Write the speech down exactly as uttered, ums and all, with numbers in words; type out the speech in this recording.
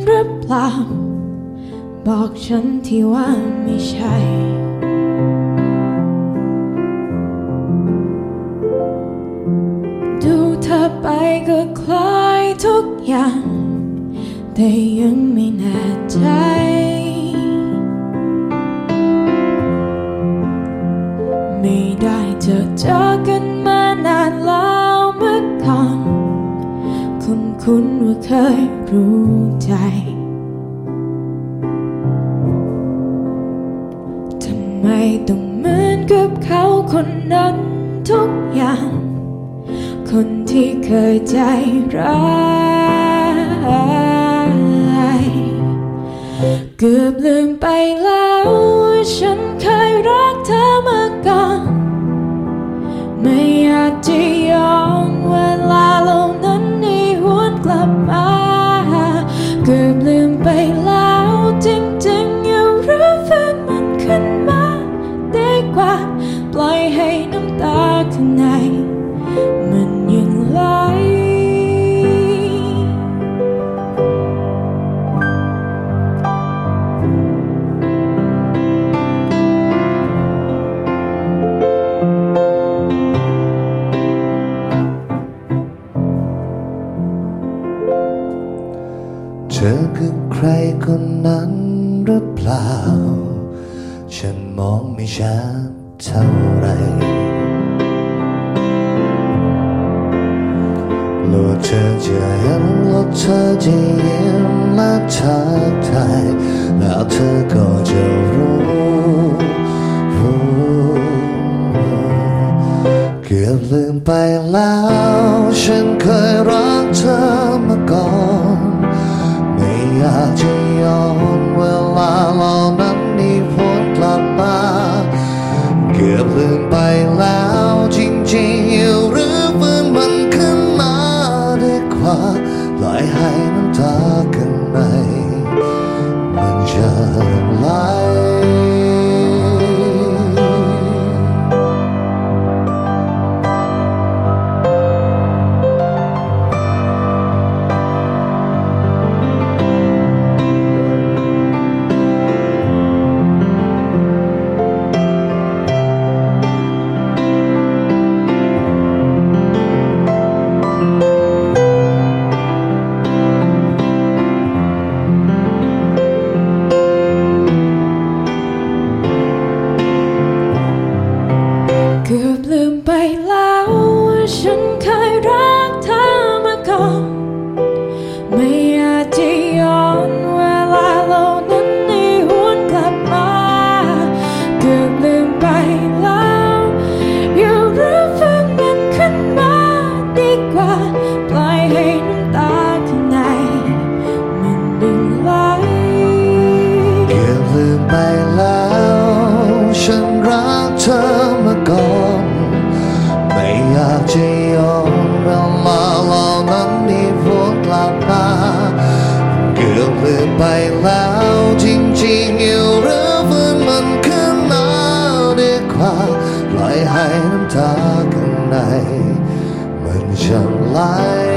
รือเปล่าบอกฉันที่ว่าไม่ใช่ดูเธอไปก็คล้ายทุกอย่างแต่ยังไม่แน่ใจไม่ได้เจอเจอกันมานานแล้วเมื่อก่อนคุ้นๆว่าเคยรู้ใจทำไมต้องเหมือนกับเขาคนนั้นทุกอย่างคนที่เคยใจร้ายเกือบลืมไปแล้วว่าฉันเคยรักเธอมาก่อนไม่อยากจะย้อนเวลาเหล่านั้นให้หวนกลับมาเกือบลืมไปแล้วจริงๆอย่ารื้อฟื้นมันขึ้นมาดีกว่าปล่อยให้น้ำตาข้างในมันยังไหลเธอคือใครคนนั้นหรือเปล่าฉันมองไม่ชัดเท่าไรโลกเธอจะเห็นโลกเธอจะยิ้มและทักทายแล้วเธอก็จะรู้รู้เกือบลืมไปแล้วฉันเคยรักเธอมาก่อนไม่อยากจะย้อนเวลาเหล่านั้นให้หวนกลับมาเกือบลืมไปแล้วจริงๆอยู่หรือฟื้นมันขึ้นมาดีกว่าปล่อยให้น้ำตาข้างในมันจะไหลเกือบลืมไปแล้วว่าฉันเคยรักเธอมาก่อนไม่อยากจะย้อนเวลาเหล่านั้นให้หวนกลับมาเกือบลืมไปแล้วอย่ารื้อฟื้นมันขึ้นมาดีกว่าปล่อยให้น้ำตาข้างในมันดึงไหลเกือบลืมไปแล้วฉันรักเธอมาก่อนไม่อยากจะย้อนเวลาเหล่านั้นให้หวนกลับมาเกือบลืมไปแล้วจริงๆอยู่หรือฟื้นมันขึ้นมาดีกว่าปล่อยให้น้ำตาข้างในมันจะไหล